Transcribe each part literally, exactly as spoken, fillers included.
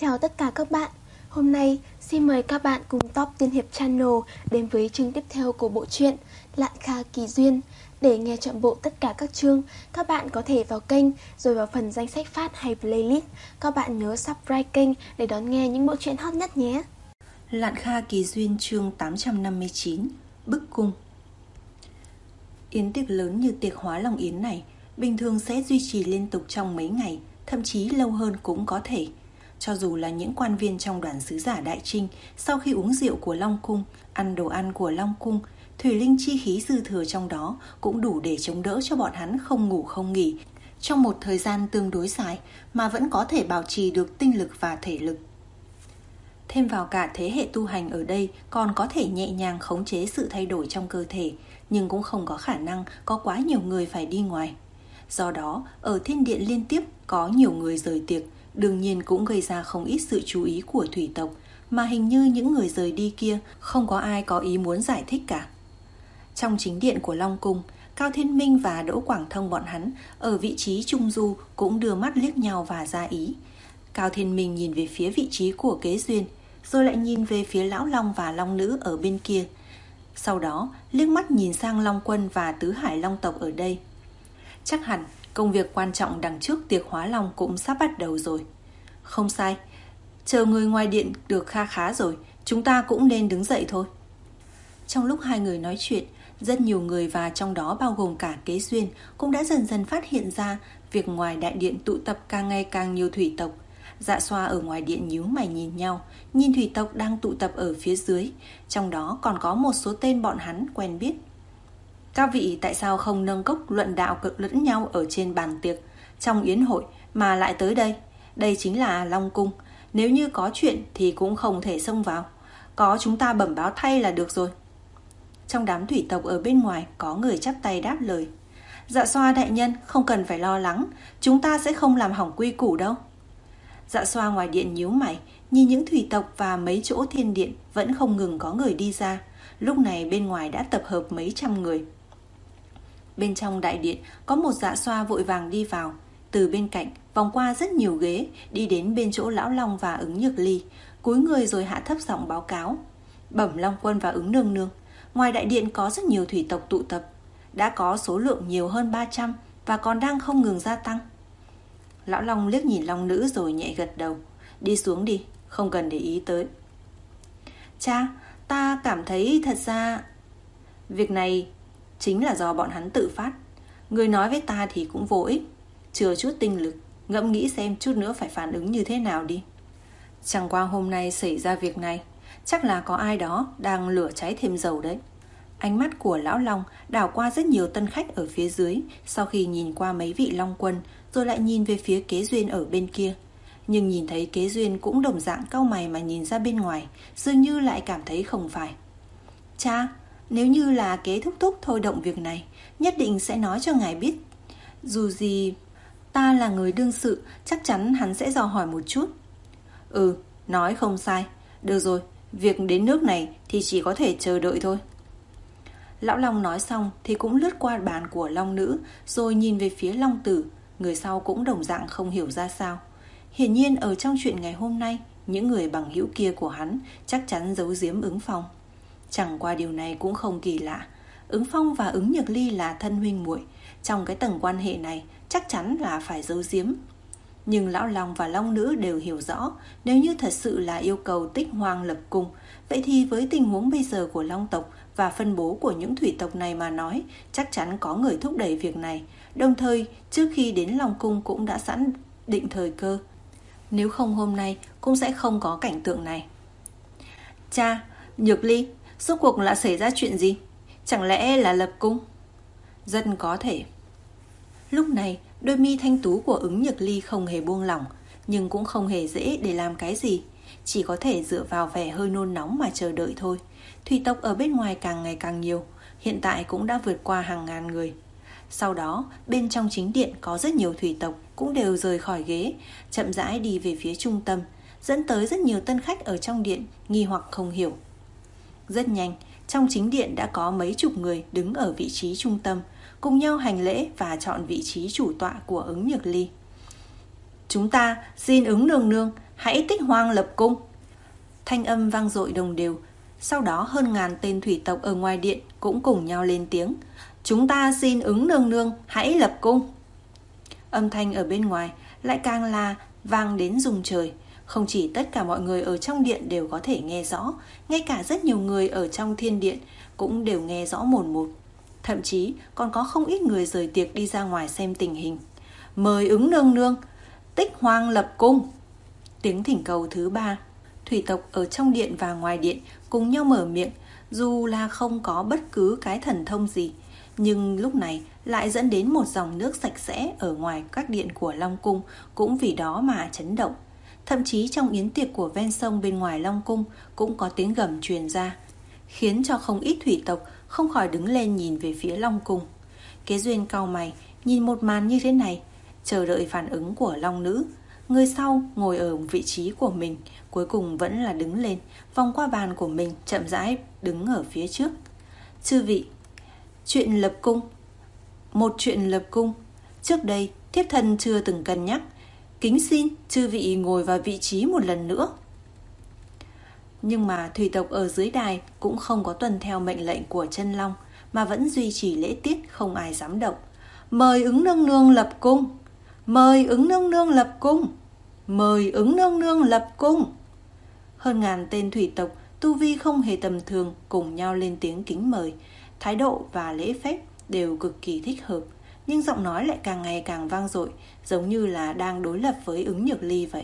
Chào tất cả các bạn. Hôm nay xin mời các bạn cùng Top Tiên Hiệp Channel đến với chương tiếp theo của bộ truyện Lạn Kha Kỳ Duyên. Để nghe trọn bộ tất cả các chương, các bạn có thể vào kênh rồi vào phần danh sách phát hay playlist. Các bạn nhớ subscribe kênh để đón nghe những bộ truyện hot nhất nhé. Lạn Kha Kỳ Duyên chương tám trăm năm mươi chín, Bức Cung. Yến tiệc lớn như tiệc Hóa Long Yến này bình thường sẽ duy trì liên tục trong mấy ngày, thậm chí lâu hơn cũng có thể. Cho dù là những quan viên trong đoàn sứ giả Đại Trinh, sau khi uống rượu của Long Cung, ăn đồ ăn của Long Cung, thủy linh chi khí dư thừa trong đó cũng đủ để chống đỡ cho bọn hắn không ngủ không nghỉ trong một thời gian tương đối dài mà vẫn có thể bảo trì được tinh lực và thể lực. Thêm vào cả thế hệ tu hành ở đây còn có thể nhẹ nhàng khống chế sự thay đổi trong cơ thể, nhưng cũng không có khả năng có quá nhiều người phải đi ngoài. Do đó, ở thiên điện liên tiếp có nhiều người rời tiệc, đương nhiên cũng gây ra không ít sự chú ý của thủy tộc, mà hình như những người rời đi kia không có ai có ý muốn giải thích cả. Trong chính điện của Long Cung, Cao Thiên Minh và Đỗ Quảng Thông bọn hắn ở vị trí trung du cũng đưa mắt liếc nhau và ra ý. Cao Thiên Minh nhìn về phía vị trí của Kế Duyên, rồi lại nhìn về phía Lão Long và Long Nữ ở bên kia. Sau đó liếc mắt nhìn sang Long Quân và Tứ Hải Long tộc ở đây. Chắc hẳn công việc quan trọng đằng trước tiệc Hóa Long cũng sắp bắt đầu rồi. Không sai, chờ người ngoài điện được kha khá rồi, chúng ta cũng nên đứng dậy thôi. Trong lúc hai người nói chuyện, rất nhiều người và trong đó bao gồm cả Kế Duyên cũng đã dần dần phát hiện ra việc ngoài đại điện tụ tập càng ngày càng nhiều thủy tộc. Dạ Xoa ở ngoài điện nhíu mày nhìn nhau, nhìn thủy tộc đang tụ tập ở phía dưới, trong đó còn có một số tên bọn hắn quen biết. Các vị tại sao không nâng cốc luận đạo cực lẫn nhau ở trên bàn tiệc, trong yến hội mà lại tới đây? Đây chính là Long Cung, nếu như có chuyện thì cũng không thể xông vào, có chúng ta bẩm báo thay là được rồi. Trong đám thủy tộc ở bên ngoài có người chắp tay đáp lời. Dạ Xoa đại nhân không cần phải lo lắng, chúng ta sẽ không làm hỏng quy củ đâu. Dạ Xoa ngoài điện nhíu mày, nhìn những thủy tộc và mấy chỗ thiên điện vẫn không ngừng có người đi ra. Lúc này bên ngoài đã tập hợp mấy trăm người. Bên trong đại điện có một Dạ Xoa vội vàng đi vào, từ bên cạnh vòng qua rất nhiều ghế, đi đến bên chỗ Lão Long và Ứng Nhược Ly, cúi người rồi hạ thấp giọng báo cáo. Bẩm Long Quân và Ứng nương nương, ngoài đại điện có rất nhiều thủy tộc tụ tập, đã có số lượng nhiều hơn ba trăm và còn đang không ngừng gia tăng. Lão Long liếc nhìn Long Nữ rồi nhẹ gật đầu. Đi xuống đi, không cần để ý tới. Cha, ta cảm thấy thật ra việc này chính là do bọn hắn tự phát. Người nói với ta thì cũng vô ích, chừa chút tinh lực, ngẫm nghĩ xem chút nữa phải phản ứng như thế nào đi. Chẳng qua hôm nay xảy ra việc này, chắc là có ai đó đang lửa cháy thêm dầu đấy. Ánh mắt của Lão Long đảo qua rất nhiều tân khách ở phía dưới, sau khi nhìn qua mấy vị Long Quân, rồi lại nhìn về phía Kế Duyên ở bên kia. Nhưng nhìn thấy Kế Duyên cũng đồng dạng cau mày mà nhìn ra bên ngoài, dường như lại cảm thấy không phải. Cha, nếu như là Kế thúc thúc thôi động việc này, nhất định sẽ nói cho ngài biết. Dù gì, ta là người đương sự, chắc chắn hắn sẽ dò hỏi một chút. Ừ, nói không sai. Được rồi, việc đến nước này thì chỉ có thể chờ đợi thôi. Lão Long nói xong thì cũng lướt qua bàn của Long Nữ, rồi nhìn về phía Long Tử. Người sau cũng đồng dạng không hiểu ra sao. Hiển nhiên ở trong chuyện ngày hôm nay, những người bằng hữu kia của hắn chắc chắn giấu giếm Ứng Phong. Chẳng qua điều này cũng không kỳ lạ. Ứng Phong và Ứng Nhược Ly là thân huynh muội, trong cái tầng quan hệ này chắc chắn là phải giấu giếm. Nhưng Lão Long và Long Nữ đều hiểu rõ, nếu như thật sự là yêu cầu Tích Hoang lập cung, vậy thì với tình huống bây giờ của Long tộc và phân bố của những thủy tộc này mà nói, chắc chắn có người thúc đẩy việc này. Đồng thời, trước khi đến Long Cung cũng đã sẵn định thời cơ. Nếu không hôm nay cũng sẽ không có cảnh tượng này. Cha, Nhược Ly, rốt cuộc là xảy ra chuyện gì? Chẳng lẽ là lập cung? Rất có thể. Lúc này, đôi mi thanh tú của Ứng Nhược Ly không hề buông lỏng, nhưng cũng không hề dễ để làm cái gì. Chỉ có thể dựa vào vẻ hơi nôn nóng mà chờ đợi thôi. Thủy tộc ở bên ngoài càng ngày càng nhiều, hiện tại cũng đã vượt qua hàng ngàn người. Sau đó, bên trong chính điện có rất nhiều thủy tộc cũng đều rời khỏi ghế, chậm rãi đi về phía trung tâm, dẫn tới rất nhiều tân khách ở trong điện nghi hoặc không hiểu. Rất nhanh, trong chính điện đã có mấy chục người đứng ở vị trí trung tâm, cùng nhau hành lễ và chọn vị trí chủ tọa của Ứng Nhược Ly. Chúng ta xin ứng nương nương, hãy tích hoang lập cung. Thanh âm vang dội đồng đều. Sau đó hơn ngàn tên thủy tộc ở ngoài điện cũng cùng nhau lên tiếng. Chúng ta xin ứng nương nương, hãy lập cung. Âm thanh ở bên ngoài lại càng là vang đến rung trời. Không chỉ tất cả mọi người ở trong điện đều có thể nghe rõ, ngay cả rất nhiều người ở trong thiên điện cũng đều nghe rõ mồn một. Thậm chí còn có không ít người rời tiệc đi ra ngoài xem tình hình. Mời ứng nương nương, tích hoang lập cung. Tiếng thỉnh cầu thứ ba. Thủy tộc ở trong điện và ngoài điện cùng nhau mở miệng, dù là không có bất cứ cái thần thông gì, nhưng lúc này lại dẫn đến một dòng nước sạch sẽ ở ngoài các điện của Long Cung cũng vì đó mà chấn động. Thậm chí trong yến tiệc của ven sông bên ngoài Long Cung cũng có tiếng gầm truyền ra, khiến cho không ít thủy tộc không khỏi đứng lên nhìn về phía Long Cung. Kế Duyên cau mày, nhìn một màn như thế này, chờ đợi phản ứng của Long Nữ. Người sau ngồi ở vị trí của mình, cuối cùng vẫn là đứng lên, vòng qua bàn của mình, chậm rãi đứng ở phía trước. Chư vị, chuyện lập cung. Một chuyện lập cung, trước đây thiếp thân chưa từng cân nhắc. Kính xin chư vị ngồi vào vị trí một lần nữa. Nhưng mà thủy tộc ở dưới đài cũng không có tuân theo mệnh lệnh của chân long, mà vẫn duy trì lễ tiết, không ai dám động. Mời ứng nương nương lập cung. Mời ứng nương nương lập cung. Mời ứng nương nương lập cung. Hơn ngàn tên thủy tộc tu vi không hề tầm thường cùng nhau lên tiếng kính mời. Thái độ và lễ phép đều cực kỳ thích hợp, nhưng giọng nói lại càng ngày càng vang dội, giống như là đang đối lập với ứng nhược ly vậy.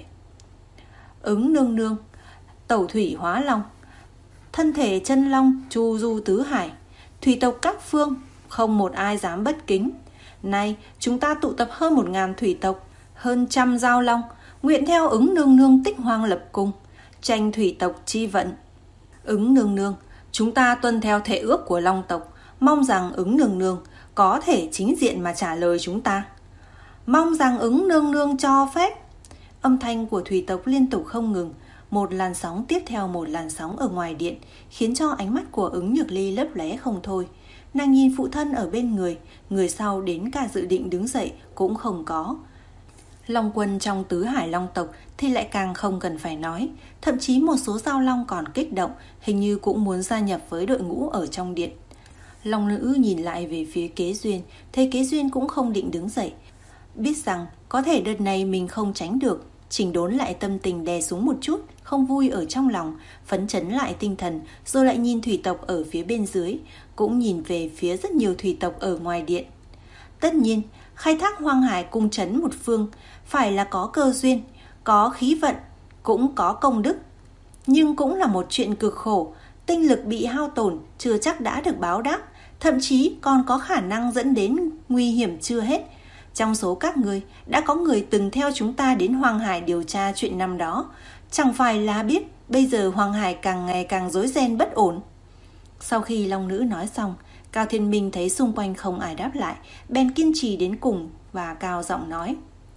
Ứng nương nương, tẩu thủy hóa long, thân thể chân long chu du tứ hải, thủy tộc các phương không một ai dám bất kính. Nay chúng ta tụ tập hơn một ngàn thủy tộc, hơn trăm giao long, nguyện theo ứng nương nương tích hoang lập cung, tranh thủy tộc chi vận. Ứng nương nương, chúng ta tuân theo thể ước của long tộc, mong rằng ứng nương nương có thể chính diện mà trả lời chúng ta. Mong rằng ứng nương nương cho phép. Âm thanh của thủy tộc liên tục không ngừng, một làn sóng tiếp theo một làn sóng ở ngoài điện, khiến cho ánh mắt của ứng nhược ly lấp lóe không thôi. Nàng nhìn phụ thân ở bên người, người sau đến cả dự định đứng dậy cũng không có. Long quân trong tứ hải long tộc thì lại càng không cần phải nói, thậm chí một số giao long còn kích động, hình như cũng muốn gia nhập với đội ngũ ở trong điện. Long nữ nhìn lại về phía Kế Duyên, thấy Kế Duyên cũng không định đứng dậy, biết rằng có thể đợt này mình không tránh được, chỉnh đốn lại tâm tình đè xuống một chút, không vui ở trong lòng, phấn chấn lại tinh thần, rồi lại nhìn thủy tộc ở phía bên dưới, cũng nhìn về phía rất nhiều thủy tộc ở ngoài điện. Tất nhiên, khai thác hoang hải cung trấn một phương phải là có cơ duyên, có khí vận, cũng có công đức, nhưng cũng là một chuyện cực khổ. Tinh lực bị hao tổn chưa chắc đã được báo đáp, thậm chí còn có khả năng dẫn đến nguy hiểm chưa hết. Trong số các người đã có người từng theo chúng ta đến Hoàng Hải điều tra chuyện năm đó, chẳng phải là biết bây giờ Hoàng Hải càng ngày càng rối ren bất ổn. Sau khi Long nữ nói xong, Cao Thiên Minh thấy xung quanh không ai đáp lại, bèn kiên trì đến cùng và cao giọng nói: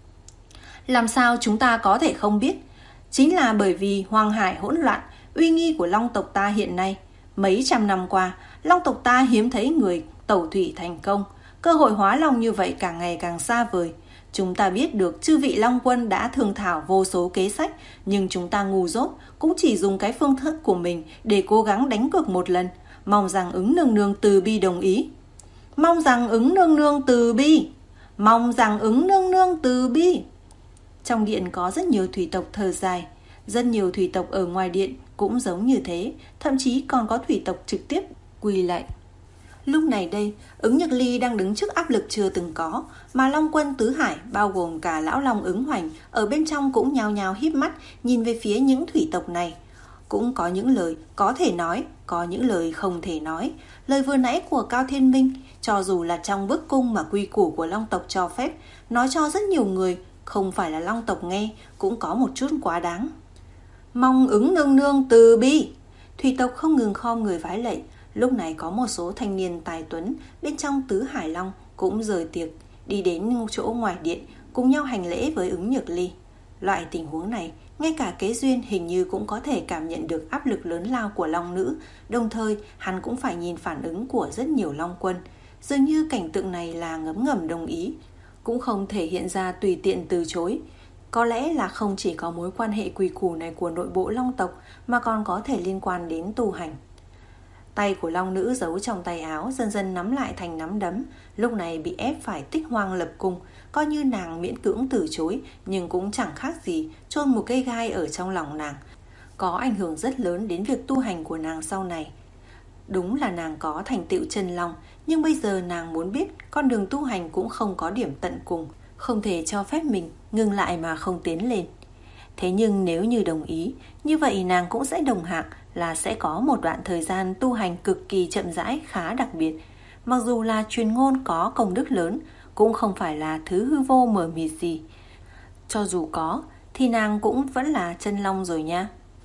làm sao chúng ta có thể không biết? Chính là bởi vì Hoàng Hải hỗn loạn, uy nghi của long tộc ta hiện nay. Mấy trăm năm qua, long tộc ta hiếm thấy người tẩu thủy thành công, cơ hội hóa long như vậy càng ngày càng xa vời. Chúng ta biết được chư vị long quân đã thương thảo vô số kế sách, nhưng chúng ta ngu dốt, cũng chỉ dùng cái phương thức của mình để cố gắng đánh cược một lần, mong rằng ứng nương nương từ bi đồng ý. Mong rằng ứng nương nương từ bi. Mong rằng ứng nương nương từ bi. Trong điện có rất nhiều thủy tộc thở dài, rất nhiều thủy tộc ở ngoài điện cũng giống như thế, thậm chí còn có thủy tộc trực tiếp quỳ lạy. Lúc này đây, Ứng Nhược Ly đang đứng trước áp lực chưa từng có, mà long quân tứ hải bao gồm cả lão long Ứng Hoành ở bên trong cũng nhao nhao híp mắt nhìn về phía những thủy tộc này. Cũng có những lời có thể nói, có những lời không thể nói. Lời vừa nãy của Cao Thiên Minh, cho dù là trong bức cung mà quy củ của long tộc cho phép, nói cho rất nhiều người không phải là long tộc nghe cũng có một chút quá đáng. Mong Ứng nương nương từ bi. Thủy tộc không ngừng khom người vái lạy. Lúc này có một số thanh niên tài tuấn bên trong tứ hải long cũng rời tiệc, đi đến chỗ ngoài điện cùng nhau hành lễ với Ứng Nhược Ly. Loại tình huống này, ngay cả Kế Duyên hình như cũng có thể cảm nhận được áp lực lớn lao của long nữ, đồng thời hắn cũng phải nhìn phản ứng của rất nhiều long quân. Dường như cảnh tượng này là ngấm ngầm đồng ý, cũng không thể hiện ra tùy tiện từ chối. Có lẽ là không chỉ có mối quan hệ quy củ này của nội bộ Long tộc mà còn có thể liên quan đến tu hành. Tay của Long nữ giấu trong tay áo dần dần nắm lại thành nắm đấm, lúc này bị ép phải tích hoang lập cung. Coi như nàng miễn cưỡng từ chối, nhưng cũng chẳng khác gì chôn một cây gai ở trong lòng nàng, có ảnh hưởng rất lớn đến việc tu hành của nàng sau này. Đúng là nàng có thành tựu chân long, nhưng bây giờ nàng muốn biết con đường tu hành cũng không có điểm tận cùng, không thể cho phép mình ngừng lại mà không tiến lên. Thế nhưng nếu như đồng ý, như vậy nàng cũng sẽ đồng hạng là sẽ có một đoạn thời gian tu hành cực kỳ chậm rãi khá đặc biệt. Mặc dù là truyền ngôn có công đức lớn, cũng không phải là thứ hư vô mờ mịt gì. Cho dù có, thì nàng cũng vẫn là chân long rồi nha.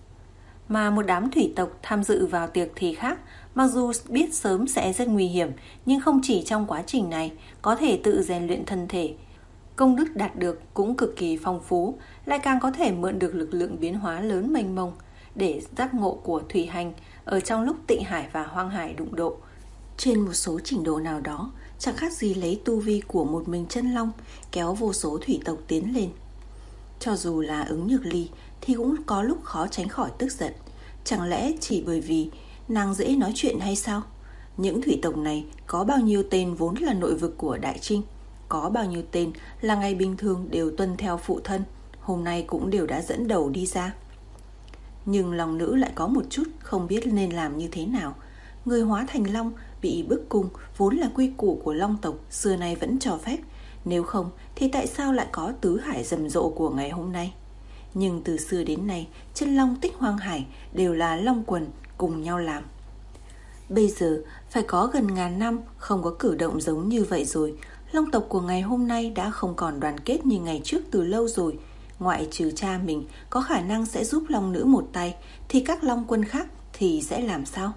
Mà một đám thủy tộc tham dự vào tiệc thì khác, mặc dù biết sớm sẽ rất nguy hiểm, nhưng không chỉ trong quá trình này có thể tự rèn luyện thân thể. Công đức đạt được cũng cực kỳ phong phú, lại càng có thể mượn được lực lượng biến hóa lớn mênh mông để giác ngộ của thủy hành ở trong lúc Tịnh Hải và Hoang Hải đụng độ. Trên một số trình độ nào đó, chẳng khác gì lấy tu vi của một mình chân long kéo vô số thủy tộc tiến lên. Cho dù là Ứng Nhược Ly thì cũng có lúc khó tránh khỏi tức giận. Chẳng lẽ chỉ bởi vì nàng dễ nói chuyện hay sao? Những thủy tộc này có bao nhiêu tên vốn là nội vực của Đại Trinh, có bao nhiêu tên là ngày bình thường đều tuân theo phụ thân, hôm nay cũng đều đã dẫn đầu đi ra. Nhưng lòng nữ lại có một chút không biết nên làm như thế nào. Người hóa thành long bị bức cung vốn là quy củ của long tộc xưa nay vẫn cho phép, nếu không thì tại sao lại có tứ hải rầm rộ của ngày hôm nay? Nhưng từ xưa đến nay, chân long Tích Hoang Hải đều là long quần cùng nhau làm. Bây giờ phải có gần ngàn năm không có cử động giống như vậy rồi. Long tộc của ngày hôm nay đã không còn đoàn kết như ngày trước từ lâu rồi. Ngoại trừ cha mình có khả năng sẽ giúp long nữ một tay, thì các long quân khác thì sẽ làm sao?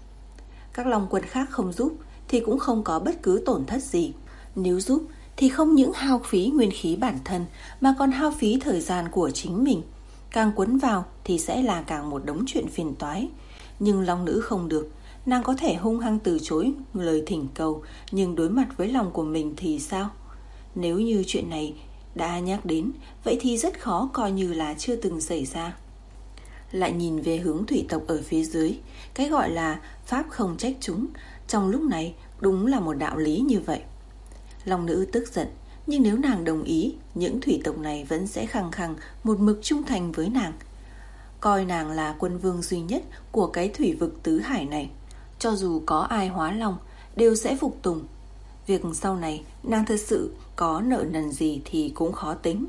Các long quân khác không giúp thì cũng không có bất cứ tổn thất gì. Nếu giúp thì không những hao phí nguyên khí bản thân mà còn hao phí thời gian của chính mình. Càng quấn vào thì sẽ là càng một đống chuyện phiền toái. Nhưng long nữ không được. Nàng có thể hung hăng từ chối lời thỉnh cầu, nhưng đối mặt với lòng của mình thì sao? Nếu như chuyện này đã nhắc đến, vậy thì rất khó coi như là chưa từng xảy ra. Lại nhìn về hướng thủy tộc ở phía dưới, cái gọi là pháp không trách chúng, trong lúc này đúng là một đạo lý như vậy. Long nữ tức giận, nhưng nếu nàng đồng ý, những thủy tộc này vẫn sẽ khăng khăng một mực trung thành với nàng, coi nàng là quân vương duy nhất của cái thủy vực tứ hải này. Cho dù có ai hóa long, đều sẽ phục tùng. Việc sau này nàng thật sự có nợ nần gì thì cũng khó tính.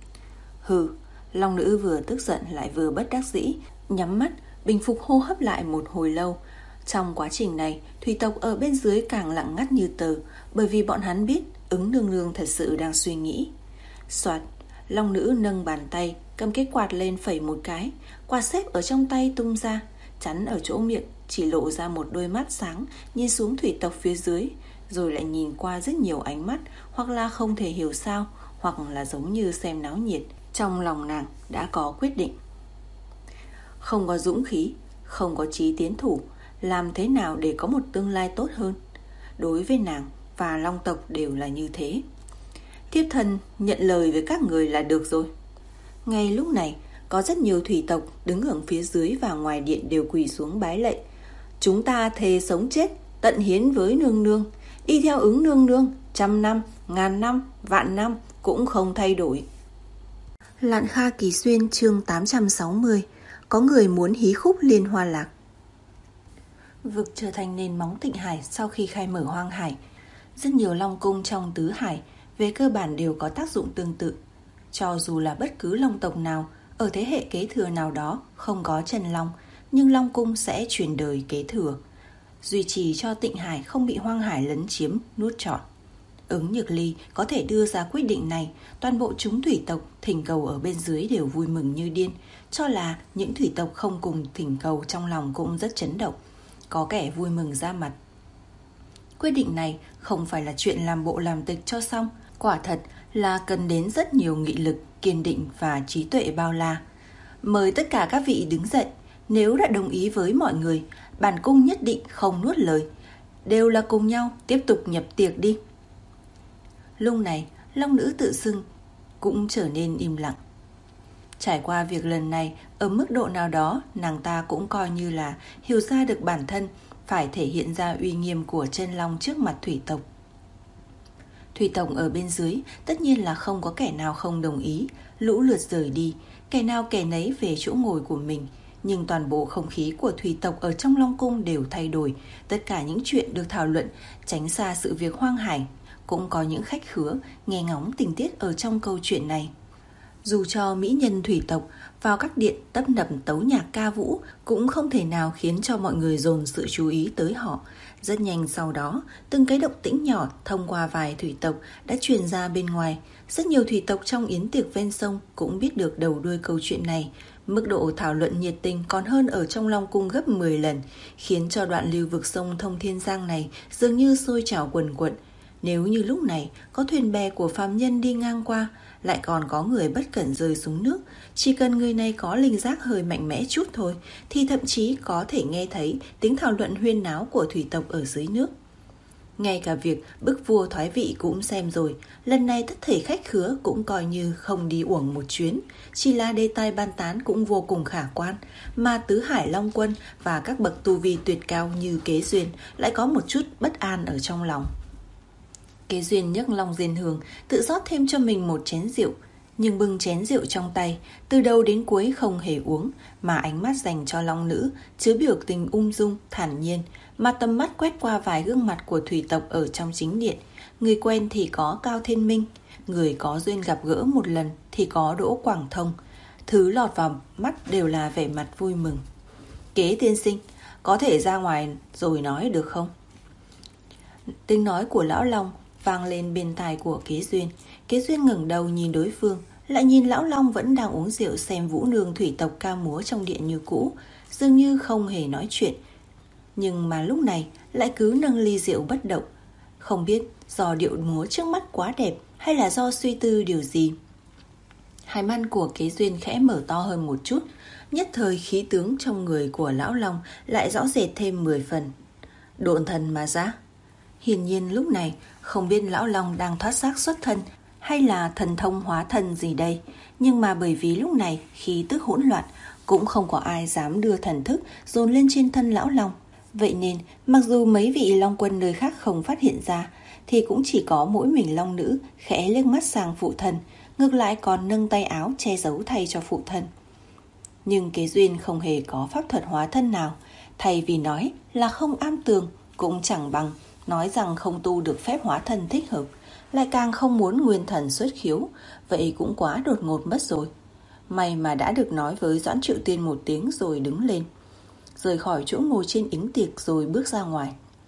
Hừ, long nữ vừa tức giận lại vừa bất đắc dĩ, nhắm mắt bình phục hô hấp lại một hồi lâu. Trong quá trình này, thủy tộc ở bên dưới càng lặng ngắt như tờ, bởi vì bọn hắn biết Ứng nương nương thật sự đang suy nghĩ. Soạt, long nữ nâng bàn tay, cầm cái quạt lên phẩy một cái, quạt xếp ở trong tay tung ra, chắn ở chỗ miệng, chỉ lộ ra một đôi mắt sáng nhìn xuống thủy tộc phía dưới, rồi lại nhìn qua rất nhiều ánh mắt, hoặc là không thể hiểu sao, hoặc là giống như xem náo nhiệt. Trong lòng nàng đã có quyết định. Không có dũng khí, không có chí tiến thủ, làm thế nào để có một tương lai tốt hơn? Đối với nàng và long tộc đều là như thế. Thiếp thân nhận lời với các người là được rồi. Ngay lúc này, có rất nhiều thủy tộc đứng ở phía dưới và ngoài điện đều quỳ xuống bái lạy. Chúng ta thề sống chết, tận hiến với nương nương, đi theo Ứng nương nương, trăm năm, ngàn năm, vạn năm cũng không thay đổi. Lạn Kha Kỳ Xuyên chương tám trăm sáu mươi. Có người muốn hí khúc Liên Hoa Lạc. Vực trở thành nền móng Tịnh Hải sau khi khai mở Hoang Hải. Rất nhiều long cung trong tứ hải về cơ bản đều có tác dụng tương tự. Cho dù là bất cứ long tộc nào ở thế hệ kế thừa nào đó không có chân long, nhưng long cung sẽ truyền đời kế thừa, duy trì cho Tịnh Hải không bị Hoang Hải lấn chiếm, nuốt trọn. Ứng Nhược Ly có thể đưa ra quyết định này, toàn bộ chúng thủy tộc thỉnh cầu ở bên dưới đều vui mừng như điên, cho là những thủy tộc không cùng thỉnh cầu trong lòng cũng rất chấn động, có kẻ vui mừng ra mặt. Quyết định này không phải là chuyện làm bộ làm tịch cho xong, quả thật là cần đến rất nhiều nghị lực, kiên định và trí tuệ bao la. Mời tất cả các vị đứng dậy, nếu đã đồng ý với mọi người, bản cung nhất định không nuốt lời, đều là cùng nhau tiếp tục nhập tiệc đi. Lúc này, long nữ tự xưng cũng trở nên im lặng. Trải qua việc lần này, ở mức độ nào đó, nàng ta cũng coi như là hiểu ra được bản thân phải thể hiện ra uy nghiêm của chân long trước mặt thủy tộc. Thủy tộc ở bên dưới tất nhiên là không có kẻ nào không đồng ý, lũ lượt rời đi, kẻ nào kẻ nấy về chỗ ngồi của mình. Nhưng toàn bộ không khí của thủy tộc ở trong Long Cung đều thay đổi, tất cả những chuyện được thảo luận tránh xa sự việc hoang hải. Cũng có những khách khứa nghe ngóng tình tiết ở trong câu chuyện này. Dù cho mỹ nhân thủy tộc vào các điện tấp nập tấu nhạc ca vũ cũng không thể nào khiến cho mọi người dồn sự chú ý tới họ. Rất nhanh sau đó, từng cái động tĩnh nhỏ thông qua vài thủy tộc đã truyền ra bên ngoài. Rất nhiều thủy tộc trong yến tiệc ven sông cũng biết được đầu đuôi câu chuyện này. Mức độ thảo luận nhiệt tình còn hơn ở trong Long Cung gấp mười lần, khiến cho đoạn lưu vực sông Thông Thiên Giang này dường như sôi trào quần quận. Nếu như lúc này có thuyền bè của phàm nhân đi ngang qua, lại còn có người bất cẩn rơi xuống nước, chỉ cần người này có linh giác hơi mạnh mẽ chút thôi, thì thậm chí có thể nghe thấy tiếng thảo luận huyên náo của thủy tộc ở dưới nước. Ngay cả việc bức vua thoái vị cũng xem rồi, lần này tất thể khách khứa cũng coi như không đi uổng một chuyến, chỉ là đề tài bàn tán cũng vô cùng khả quan, mà Tứ Hải Long Quân và các bậc tu vi tuyệt cao như Kế Duyên lại có một chút bất an ở trong lòng. Kế Duyên nhấc Long Diên Hương tự rót thêm cho mình một chén rượu, nhưng bưng chén rượu trong tay, từ đầu đến cuối không hề uống, mà ánh mắt dành cho Long Nữ chứa biểu tình ung dung, thản nhiên, mà tầm mắt quét qua vài gương mặt của thủy tộc ở trong chính điện. Người quen thì có Cao Thiên Minh, người có duyên gặp gỡ một lần thì có Đỗ Quảng Thông. Thứ lọt vào mắt đều là vẻ mặt vui mừng. Kế tiên sinh, có thể ra ngoài rồi nói được không? Tiếng nói của Lão Long vang lên bên tai của Kế Duyên. Kế Duyên ngẩng đầu nhìn đối phương, lại nhìn Lão Long vẫn đang uống rượu xem vũ nương thủy tộc ca múa trong điện như cũ, dường như không hề nói chuyện. Nhưng mà lúc này lại cứ nâng ly rượu bất động. Không biết do điệu múa trước mắt quá đẹp hay là do suy tư điều gì. Hai mắt của Kế Duyên khẽ mở to hơn một chút, nhất thời khí tướng trong người của Lão Long lại rõ rệt thêm mười phần. Độn thần mà ra. Hiển nhiên lúc này không biết Lão Long đang thoát xác xuất thân hay là thần thông hóa thân gì đây, nhưng mà bởi vì lúc này khí tức hỗn loạn, cũng không có ai dám đưa thần thức dồn lên trên thân Lão Long. Vậy nên mặc dù mấy vị Long Quân nơi khác không phát hiện ra, thì cũng chỉ có mỗi mình Long Nữ khẽ liếc mắt sang phụ thân, ngược lại còn nâng tay áo che giấu thay cho phụ thân. Nhưng Kế Duyên không hề có pháp thuật hóa thân nào, thay vì nói là không am tường, cũng chẳng bằng nói rằng không tu được phép hóa thân thích hợp, lại càng không muốn nguyên thần xuất khiếu, vậy cũng quá đột ngột mất rồi. May mà đã được nói với Doãn Triệu Tiên một tiếng rồi đứng lên, rời khỏi chỗ ngồi trên yến tiệc rồi bước ra ngoài.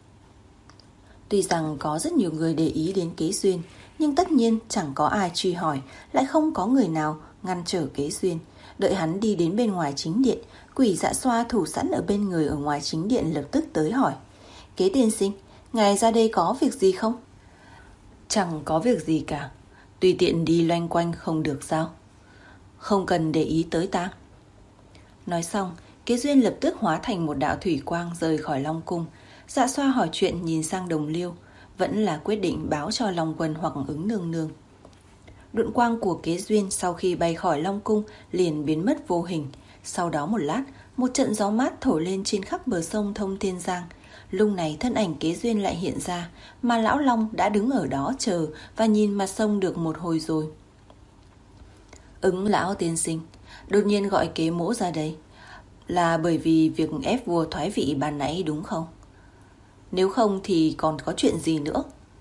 Tuy rằng có rất nhiều người để ý đến Kế Duyên, nhưng tất nhiên chẳng có ai truy hỏi, lại không có người nào ngăn trở Kế Duyên. Đợi hắn đi đến bên ngoài chính điện, Quỷ Dạ Xoa thủ sẵn ở bên người ở ngoài chính điện lập tức tới hỏi: Kế tiên sinh, ngài ra đây có việc gì không? Chẳng có việc gì cả, tùy tiện đi loanh quanh không được sao? Không cần để ý tới ta. Nói xong, Kế Duyên lập tức hóa thành một đạo thủy quang rời khỏi Long Cung. Dạ Xoa hỏi chuyện nhìn sang Đồng Liêu, vẫn là quyết định báo cho Long Quân hoặc Ứng Nương Nương. Độn quang của Kế Duyên sau khi bay khỏi Long Cung liền biến mất vô hình. Sau đó một lát, một trận gió mát thổi lên trên khắp bờ sông Thông Thiên Giang. Lúc này thân ảnh Kế Duyên lại hiện ra, mà Lão Long đã đứng ở đó chờ và nhìn mặt sông được một hồi rồi. Ứng lão tiên sinh, đột nhiên gọi Kế mỗ ra đây là bởi vì việc ép vua thoái vị ban nãy đúng không? Nếu không thì còn có chuyện gì nữa?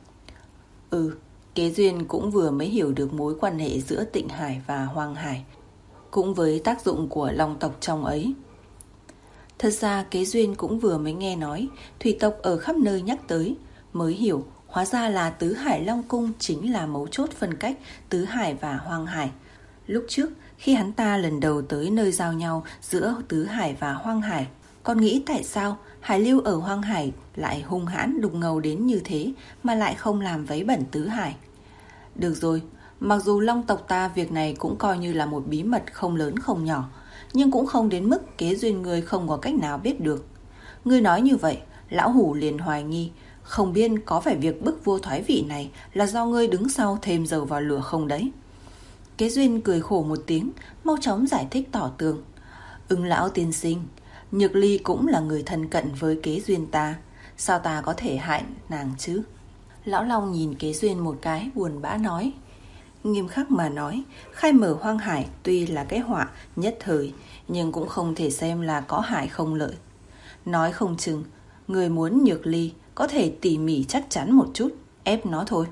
Ừ, Kế Duyên cũng vừa mới hiểu được mối quan hệ giữa Tịnh Hải và Hoang Hải, cũng với tác dụng của Long tộc trong ấy. Thật ra Kế Duyên cũng vừa mới nghe nói thủy tộc ở khắp nơi nhắc tới, mới hiểu hóa ra là Tứ Hải Long Cung chính là mấu chốt phân cách Tứ Hải và Hoang Hải. Lúc trước khi hắn ta lần đầu tới nơi giao nhau giữa Tứ Hải và Hoang Hải, còn nghĩ tại sao Hải lưu ở Hoang Hải lại hung hãn đục ngầu đến như thế mà lại không làm vấy bẩn Tứ Hải. Được rồi, mặc dù Long tộc ta việc này cũng coi như là một bí mật không lớn không nhỏ, nhưng cũng không đến mức Kế Duyên ngươi không có cách nào biết được. Ngươi nói như vậy, lão hủ liền hoài nghi, không biết có phải việc bức vua thoái vị này là do ngươi đứng sau thêm dầu vào lửa không đấy. Kế Duyên cười khổ một tiếng, mau chóng giải thích tỏ tường. Ứng lão tiên sinh, Nhược Ly cũng là người thân cận với Kế Duyên ta, sao ta có thể hại nàng chứ? Lão Long nhìn Kế Duyên một cái, buồn bã nói. Nghiêm khắc mà nói, khai mở hoang hải tuy là cái họa nhất thời, nhưng cũng không thể xem là có hại không lợi. Nói không chừng, người muốn Nhược Ly có thể tỉ mỉ chắc chắn một chút, ép nó thôi.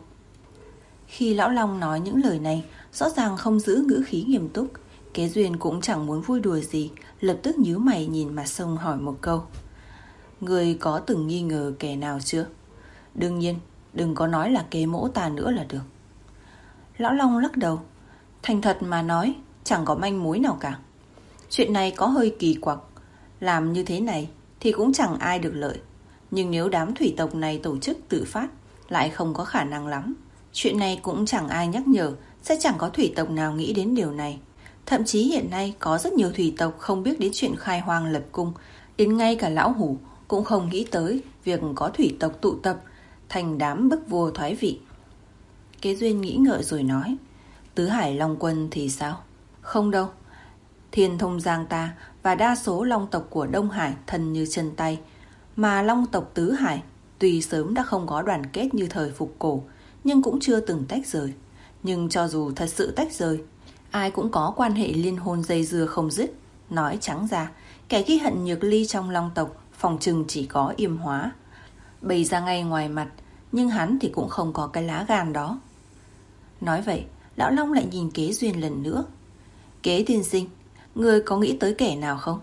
Khi Lão Long nói những lời này, rõ ràng không giữ ngữ khí nghiêm túc. Kế Duyên cũng chẳng muốn vui đùa gì, lập tức nhíu mày nhìn Mặt Sông hỏi một câu. Người có từng nghi ngờ kẻ nào chưa? Đương nhiên, đừng có nói là Kế mỗ ta nữa là được. Lão Long lắc đầu. Thành thật mà nói, chẳng có manh mối nào cả. Chuyện này có hơi kỳ quặc. Làm như thế này thì cũng chẳng ai được lợi. Nhưng nếu đám thủy tộc này tổ chức tự phát, lại không có khả năng lắm. Chuyện này cũng chẳng ai nhắc nhở, sẽ chẳng có thủy tộc nào nghĩ đến điều này. Thậm chí hiện nay có rất nhiều thủy tộc không biết đến chuyện khai hoang lập cung. Đến ngay cả lão hủ cũng không nghĩ tới việc có thủy tộc tụ tập thành đám bức vua thoái vị. Kế Duyên nghĩ ngợi rồi nói. Tứ Hải Long Quân thì sao? Không đâu. Thiên Thông Giang ta và đa số long tộc của Đông Hải thân như chân tay. Mà long tộc Tứ Hải tuy sớm đã không có đoàn kết như thời phục cổ, nhưng cũng chưa từng tách rời. Nhưng cho dù thật sự tách rời, ai cũng có quan hệ liên hôn dây dưa không dứt. Nói trắng ra, kẻ ghi hận Nhược Ly trong long tộc phòng chừng chỉ có Yêm Hóa, bày ra ngay ngoài mặt, nhưng hắn thì cũng không có cái lá gan đó. Nói vậy, Lão Long lại nhìn Kế Duyên lần nữa. Kế tiên sinh, người có nghĩ tới kẻ nào không?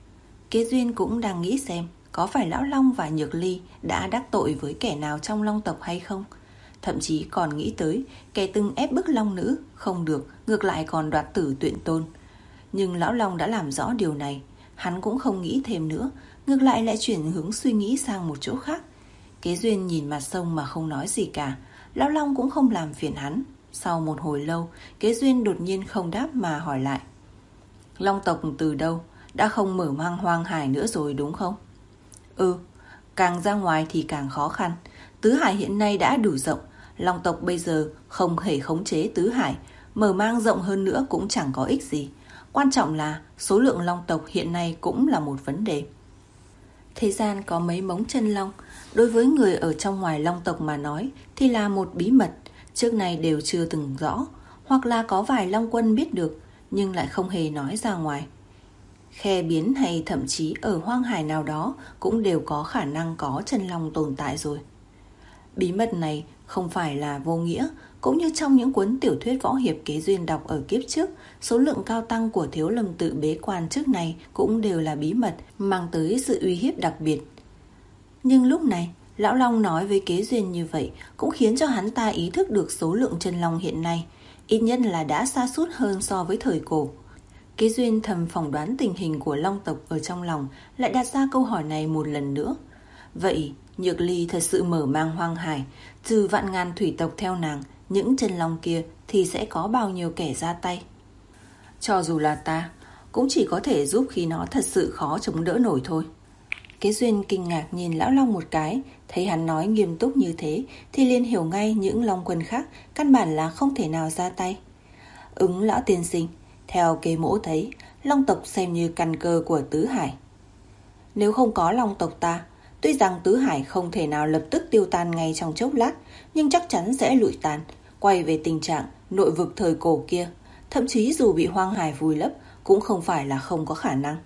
Kế Duyên cũng đang nghĩ xem có phải Lão Long và Nhược Ly đã đắc tội với kẻ nào trong long tộc hay không. Thậm chí còn nghĩ tới kẻ từng ép bức long nữ không được, ngược lại còn đoạt tử Tuyển Tôn. Nhưng Lão Long đã làm rõ điều này, hắn cũng không nghĩ thêm nữa, ngược lại lại chuyển hướng suy nghĩ sang một chỗ khác. Kế Duyên nhìn Mặt Sông mà không nói gì cả. Lão Long cũng không làm phiền hắn. Sau một hồi lâu, Kế Duyên đột nhiên không đáp mà hỏi lại. Long tộc từ đâu? Đã không mở mang hoang hải nữa rồi đúng không? Ừ, càng ra ngoài thì càng khó khăn. Tứ Hải hiện nay đã đủ rộng. Long tộc bây giờ không hề khống chế Tứ Hải, mở mang rộng hơn nữa cũng chẳng có ích gì. Quan trọng là số lượng long tộc hiện nay cũng là một vấn đề. Thế gian có mấy mống chân long, đối với người ở trong ngoài long tộc mà nói thì là một bí mật, trước này đều chưa từng rõ, hoặc là có vài long quân biết được nhưng lại không hề nói ra ngoài. Khe biến hay thậm chí ở hoang hải nào đó cũng đều có khả năng có chân long tồn tại rồi. Bí mật này không phải là vô nghĩa, cũng như trong những cuốn tiểu thuyết võ hiệp Kế Duyên đọc ở kiếp trước, số lượng cao tăng của Thiếu Lâm tự bế quan trước này cũng đều là bí mật, mang tới sự uy hiếp đặc biệt. Nhưng lúc này, Lão Long nói với Kế Duyên như vậy cũng khiến cho hắn ta ý thức được số lượng chân long hiện nay, ít nhất là đã sa sút hơn so với thời cổ. Kế Duyên thầm phỏng đoán tình hình của long tộc ở trong lòng, lại đặt ra câu hỏi này một lần nữa. Vậy, Nhược Ly thật sự mở mang hoang hải, trừ vạn ngàn thủy tộc theo nàng, những chân long kia thì sẽ có bao nhiêu kẻ ra tay? Cho dù là ta, cũng chỉ có thể giúp khi nó thật sự khó chống đỡ nổi thôi. Kế Duyên kinh ngạc nhìn Lão Long một cái, thấy hắn nói nghiêm túc như thế thì liền hiểu ngay những long quân khác căn bản là không thể nào ra tay. Ứng lão tiên sinh, theo Kế mỗ thấy, long tộc xem như căn cơ của Tứ Hải. Nếu không có long tộc ta, tuy rằng Tứ Hải không thể nào lập tức tiêu tan ngay trong chốc lát, nhưng chắc chắn sẽ lụi tàn, quay về tình trạng nội vực thời cổ kia. Thậm chí dù bị hoang hải vùi lấp cũng không phải là không có khả năng.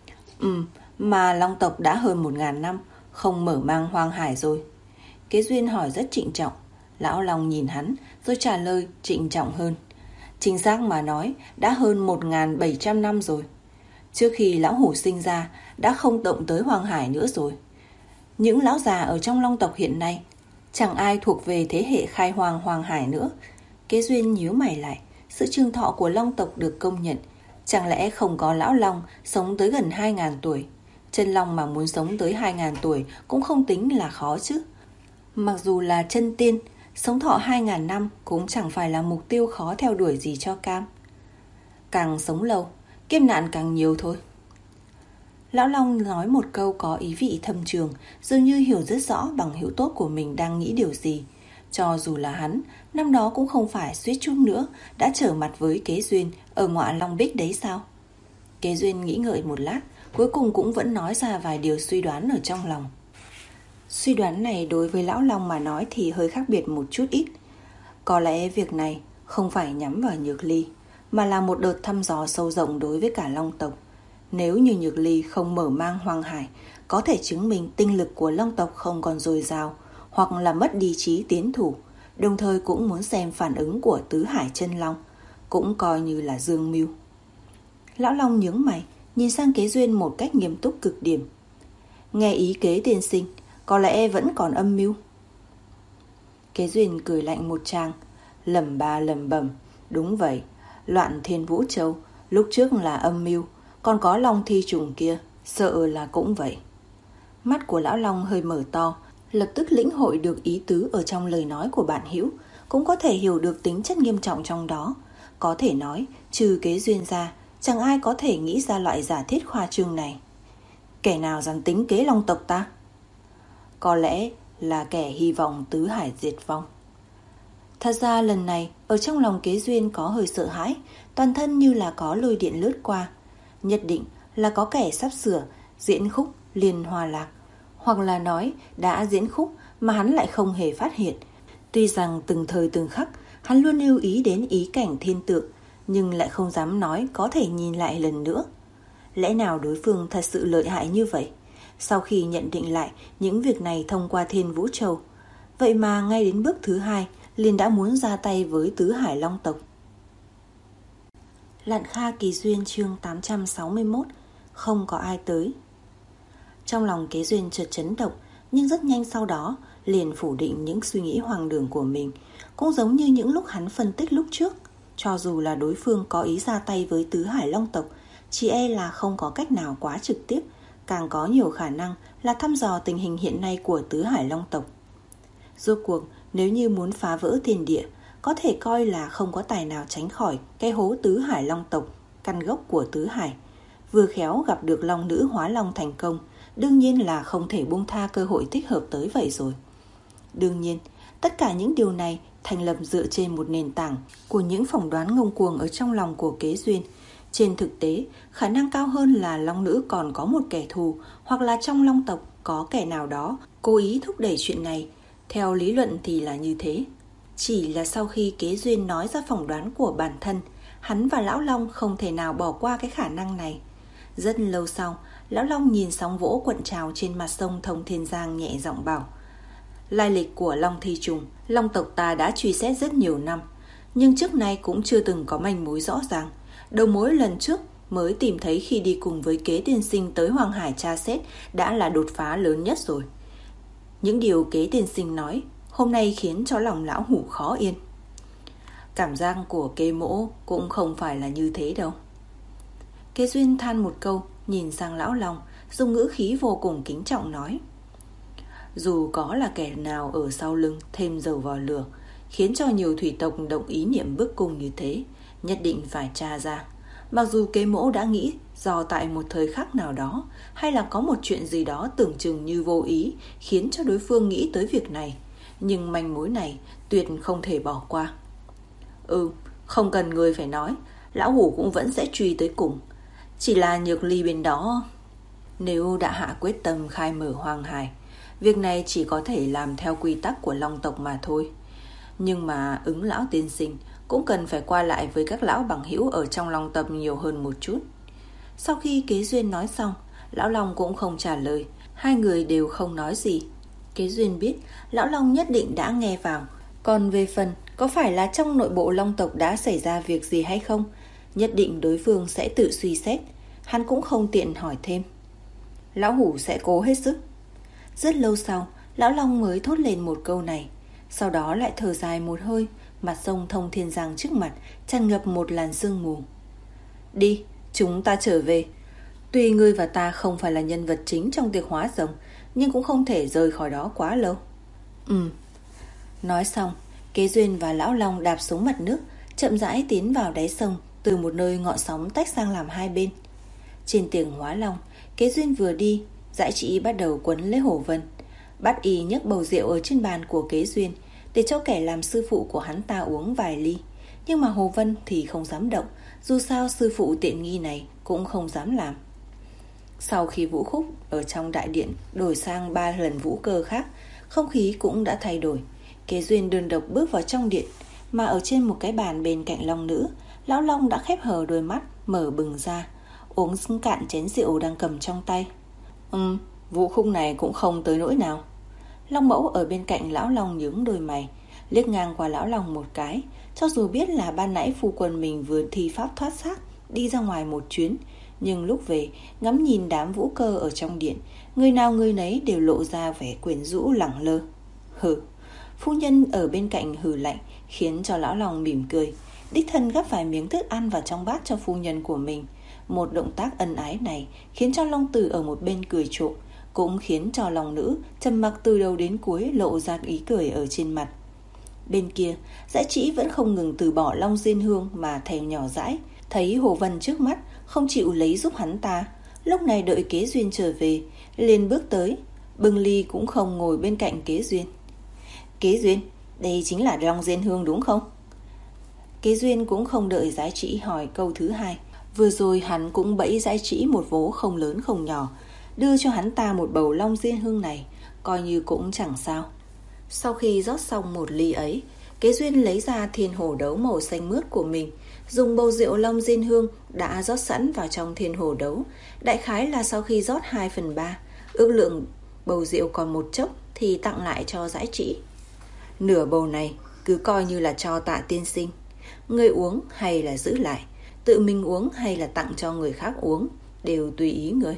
Ừ, mà long tộc đã hơn một ngàn năm không mở mang hoang hải rồi. Kế Duyên hỏi rất trịnh trọng. Lão Long nhìn hắn rồi trả lời trịnh trọng hơn. Chính xác mà nói đã hơn một nghìn bảy trăm năm rồi. Trước khi lão hủ sinh ra đã không động tới hoang hải nữa rồi. Những lão già ở trong long tộc hiện nay chẳng ai thuộc về thế hệ khai hoang hoang hải nữa. Kế Duyên nhíu mày lại. Sự trường thọ của long tộc được công nhận, chẳng lẽ không có lão long sống tới gần hai nghìn tuổi? Chân long mà muốn sống tới hai nghìn tuổi cũng không tính là khó chứ. Mặc dù là chân tiên, sống thọ hai nghìn năm cũng chẳng phải là mục tiêu khó theo đuổi gì cho cam. Càng sống lâu, kiếp nạn càng nhiều thôi. Lão Long nói một câu có ý vị thâm trường, dường như hiểu rất rõ bằng hữu tốt của mình đang nghĩ điều gì. Cho dù là hắn, năm đó cũng không phải suýt chút nữa đã trở mặt với Kế Duyên ở ngọa Long Bích đấy sao? Kế Duyên nghĩ ngợi một lát, cuối cùng cũng vẫn nói ra vài điều suy đoán ở trong lòng. Suy đoán này đối với Lão Long mà nói thì hơi khác biệt một chút ít. Có lẽ việc này không phải nhắm vào Nhược Ly, mà là một đợt thăm dò sâu rộng đối với cả Long tộc. Nếu như Nhược Ly không mở mang hoang hải, có thể chứng minh tinh lực của Long tộc không còn dồi dào, hoặc là mất đi trí tiến thủ, đồng thời cũng muốn xem phản ứng của tứ hải chân long, cũng coi như là dương mưu. Lão Long nhướng mày, nhìn sang Kế Duyên một cách nghiêm túc cực điểm. Nghe ý Kế tiên sinh, có lẽ vẫn còn âm mưu. Kế Duyên cười lạnh một tràng, lẩm ba lẩm bẩm, đúng vậy, loạn Thiên Vũ Châu lúc trước là âm mưu, còn có Long Thi Trùng kia, sợ là cũng vậy. Mắt của Lão Long hơi mở to, lập tức lĩnh hội được ý tứ ở trong lời nói của bạn hữu, cũng có thể hiểu được tính chất nghiêm trọng trong đó. Có thể nói, trừ Kế Duyên ra, chẳng ai có thể nghĩ ra loại giả thiết khoa trương này. Kẻ nào dám tính kế Long tộc ta? Có lẽ là kẻ hy vọng tứ hải diệt vong. Thật ra lần này, ở trong lòng Kế Duyên có hơi sợ hãi, toàn thân như là có lôi điện lướt qua. Nhất định là có kẻ sắp sửa diễn khúc liên hoa lạc, hoặc là nói đã diễn khúc mà hắn lại không hề phát hiện. Tuy rằng từng thời từng khắc hắn luôn lưu ý đến ý cảnh thiên tượng, nhưng lại không dám nói có thể nhìn lại lần nữa. Lẽ nào đối phương thật sự lợi hại như vậy? Sau khi nhận định lại những việc này thông qua Thiên Vũ Châu, vậy mà ngay đến bước thứ hai liền đã muốn ra tay với tứ hải long tộc. Lạn Kha Kỳ Duyên chương tám trăm sáu mươi mốt. Không có ai tới. Trong lòng Kế Duyên chợt chấn động, nhưng rất nhanh sau đó liền phủ định những suy nghĩ hoang đường của mình. Cũng giống như những lúc hắn phân tích lúc trước, cho dù là đối phương có ý ra tay với tứ hải long tộc, chỉ e là không có cách nào quá trực tiếp, càng có nhiều khả năng là thăm dò tình hình hiện nay của tứ hải long tộc. Rốt cuộc, nếu như muốn phá vỡ thiên địa, có thể coi là không có tài nào tránh khỏi cái hố tứ hải long tộc, căn gốc của tứ hải. Vừa khéo gặp được long nữ hóa long thành công, đương nhiên là không thể buông tha cơ hội thích hợp tới vậy rồi. Đương nhiên, tất cả những điều này thành lập dựa trên một nền tảng của những phỏng đoán ngông cuồng ở trong lòng của Kế Duyên. Trên thực tế, khả năng cao hơn là long nữ còn có một kẻ thù, hoặc là trong long tộc có kẻ nào đó cố ý thúc đẩy chuyện này. Theo lý luận thì là như thế. Chỉ là sau khi Kế Duyên nói ra phỏng đoán của bản thân, hắn và Lão Long không thể nào bỏ qua cái khả năng này. Rất lâu sau, Lão Long nhìn sóng vỗ cuộn trào trên mặt sông Thông Thiên Giang nhẹ giọng bảo: lai lịch của Long Thi Trùng, long tộc ta đã truy xét rất nhiều năm, nhưng trước nay cũng chưa từng có manh mối rõ ràng. Đầu mối lần trước mới tìm thấy khi đi cùng với Kế tiên sinh tới Hoàng Hải tra xét đã là đột phá lớn nhất rồi. Những điều Kế tiên sinh nói hôm nay khiến cho lòng lão hủ khó yên. Cảm giác của Kế mỗ cũng không phải là như thế đâu. Kế Duyên than một câu, nhìn sang Lão Long, dùng ngữ khí vô cùng kính trọng nói: dù có là kẻ nào ở sau lưng thêm dầu vào lửa, khiến cho nhiều thủy tộc động ý niệm bức cung như thế, nhất định phải tra ra. Mặc dù Kế mỗ đã nghĩ do tại một thời khắc nào đó, hay là có một chuyện gì đó tưởng chừng như vô ý khiến cho đối phương nghĩ tới việc này, nhưng manh mối này tuyệt không thể bỏ qua. Ừ, không cần người phải nói, lão hủ cũng vẫn sẽ truy tới cùng. Chỉ là Nhược Ly bên đó, nếu đã hạ quyết tâm khai mở Hoàng Hải, việc này chỉ có thể làm theo quy tắc của long tộc mà thôi. Nhưng mà ứng lão tiên sinh cũng cần phải qua lại với các lão bằng hữu ở trong long tộc nhiều hơn một chút. Sau khi Kế Duyên nói xong, Lão Long cũng không trả lời, hai người đều không nói gì. Kế Duyên biết Lão Long nhất định đã nghe vào, còn về phần có phải là trong nội bộ long tộc đã xảy ra việc gì hay không, nhất định đối phương sẽ tự suy xét. Hắn cũng không tiện hỏi thêm. Lão hủ sẽ cố hết sức. Rất lâu sau, Lão Long mới thốt lên một câu này, sau đó lại thở dài một hơi. Mặt sông Thông Thiên Giang trước mặt tràn ngập một làn sương mù. Đi, chúng ta trở về. Tuy ngươi và ta không phải là nhân vật chính trong tiệc hóa rồng, nhưng cũng không thể rời khỏi đó quá lâu. Ừ. Nói xong, Kế Duyên và Lão Long đạp xuống mặt nước, chậm rãi tiến vào đáy sông, từ một nơi ngọn sóng tách sang làm hai bên. Trên tiệc hóa long, Kế Duyên vừa đi, Dãi Trị bắt đầu quấn lấy Hổ Vân. Bắt y nhấc bầu rượu ở trên bàn của Kế Duyên, để cho kẻ làm sư phụ của hắn ta uống vài ly. Nhưng mà Hồ Vân thì không dám động, dù sao sư phụ tiện nghi này cũng không dám làm. Sau khi vũ khúc ở trong đại điện đổi sang ba lần vũ cơ khác, không khí cũng đã thay đổi. Kế Duyên đơn độc bước vào trong điện, mà ở trên một cái bàn bên cạnh Long Nữ, Lão Long đã khép hờ đôi mắt, mở bừng ra, uống cạn chén rượu đang cầm trong tay. Ừ, vũ khúc này cũng không tới nỗi nào. Long Mẫu ở bên cạnh Lão Long nhướng đôi mày, liếc ngang qua Lão Long một cái. Cho dù biết là ban nãy phu quân mình vừa thi pháp thoát xác, đi ra ngoài một chuyến, nhưng lúc về, ngắm nhìn đám vũ cơ ở trong điện, người nào người nấy đều lộ ra vẻ quyến rũ lẳng lơ. Hừ. Phu nhân ở bên cạnh hừ lạnh, khiến cho Lão Long mỉm cười, đích thân gắp vài miếng thức ăn vào trong bát cho phu nhân của mình. Một động tác ân ái này khiến cho Long Tử ở một bên cười trộm, cũng khiến cho Long Nữ trầm mặc từ đầu đến cuối lộ ra ý cười ở trên mặt. Bên kia, Dã Trĩ vẫn không ngừng từ bỏ Long Diên Hương mà thèm nhỏ dãi. Thấy Hồ Vân trước mắt, không chịu lấy giúp hắn ta. Lúc này đợi Kế Duyên trở về, liền bước tới, bưng ly cũng không ngồi bên cạnh Kế Duyên. Kế Duyên, đây chính là Long Diên Hương đúng không? Kế Duyên cũng không đợi Dã Trĩ hỏi câu thứ hai. Vừa rồi hắn cũng bẫy Dã Trĩ một vố không lớn không nhỏ, đưa cho hắn ta một bầu Long Diên Hương này, coi như cũng chẳng sao. Sau khi rót xong một ly ấy, Kế Duyên lấy ra thiên hồ đấu màu xanh mướt của mình, dùng bầu rượu Long Diên Hương đã rót sẵn vào trong thiên hồ đấu. Đại khái là sau khi rót hai phần ba, ước lượng bầu rượu còn một chốc thì tặng lại cho Dã Trĩ. Nửa bầu này cứ coi như là cho Tạ tiên sinh, người uống hay là giữ lại, tự mình uống hay là tặng cho người khác uống, đều tùy ý người.